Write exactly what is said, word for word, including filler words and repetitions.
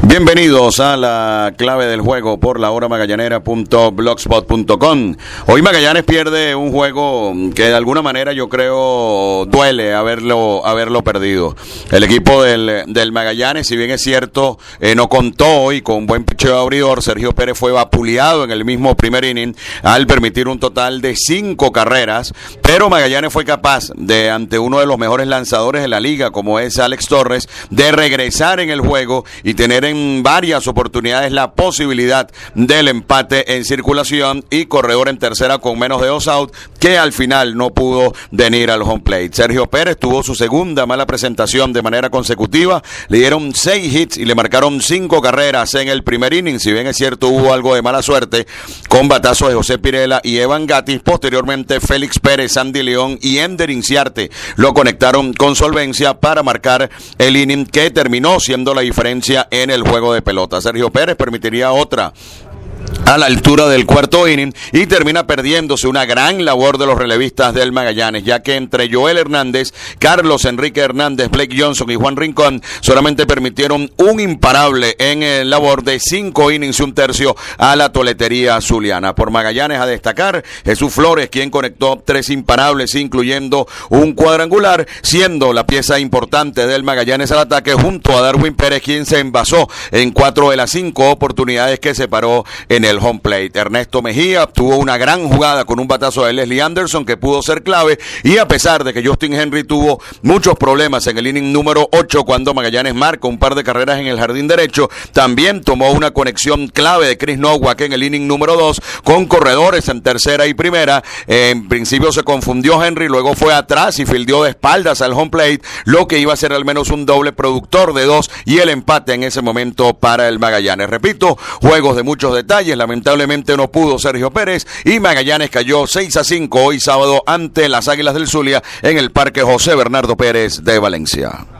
Bienvenidos a la clave del juego por la hora magallanera punto blogspot punto com. Hoy Magallanes pierde un juego que de alguna manera yo creo duele haberlo, haberlo perdido. El equipo del, del Magallanes, si bien es cierto, eh, no contó hoy con un buen picheo abridor. Sergio Pérez fue vapuleado en el mismo primer inning al permitir un total de cinco carreras, pero Magallanes fue capaz de, ante uno de los mejores lanzadores de la liga como es Alex Torres, de regresar en el juego y tener en varias oportunidades la posibilidad del empate en circulación y corredor en tercera con menos de dos outs, que al final no pudo venir al home plate. Sergio Pérez tuvo su segunda mala presentación de manera consecutiva, le dieron seis hits y le marcaron cinco carreras en el primer inning. Si bien es cierto, hubo algo de mala suerte con batazos de José Pirela y Evan Gattis, posteriormente Félix Pérez, Andy León y Ender Inciarte lo conectaron con solvencia para marcar el inning que terminó siendo la diferencia en el juego de pelota. Sergio Pérez permitiría otra a la altura del cuarto inning y termina perdiéndose una gran labor de los relevistas del Magallanes, ya que entre Joel Hernández, Carlos Enrique Hernández, Blake Johnson y Juan Rincón solamente permitieron un imparable en el labor de cinco innings y un tercio a la toletería zuliana. Por Magallanes a destacar Jesús Flores, quien conectó tres imparables incluyendo un cuadrangular, siendo la pieza importante del Magallanes al ataque, junto a Darwin Pérez, quien se envasó en cuatro de las cinco oportunidades que se paró en el home plate. Ernesto Mejía tuvo una gran jugada con un batazo de Leslie Anderson que pudo ser clave, y a pesar de que Justin Henry tuvo muchos problemas en el inning número ocho cuando Magallanes marca un par de carreras en el jardín derecho, también tomó una conexión clave de Chris Nowak en el inning número dos con corredores en tercera y primera. En principio se confundió Henry, luego fue atrás y fildeó de espaldas al home plate, lo que iba a ser al menos un doble productor de dos y el empate en ese momento para el Magallanes. Repito, juegos de muchos detalles. Lamentablemente no pudo Sergio Pérez y Magallanes cayó seis a cinco hoy sábado ante las Águilas del Zulia en el Parque José Bernardo Pérez de Valencia.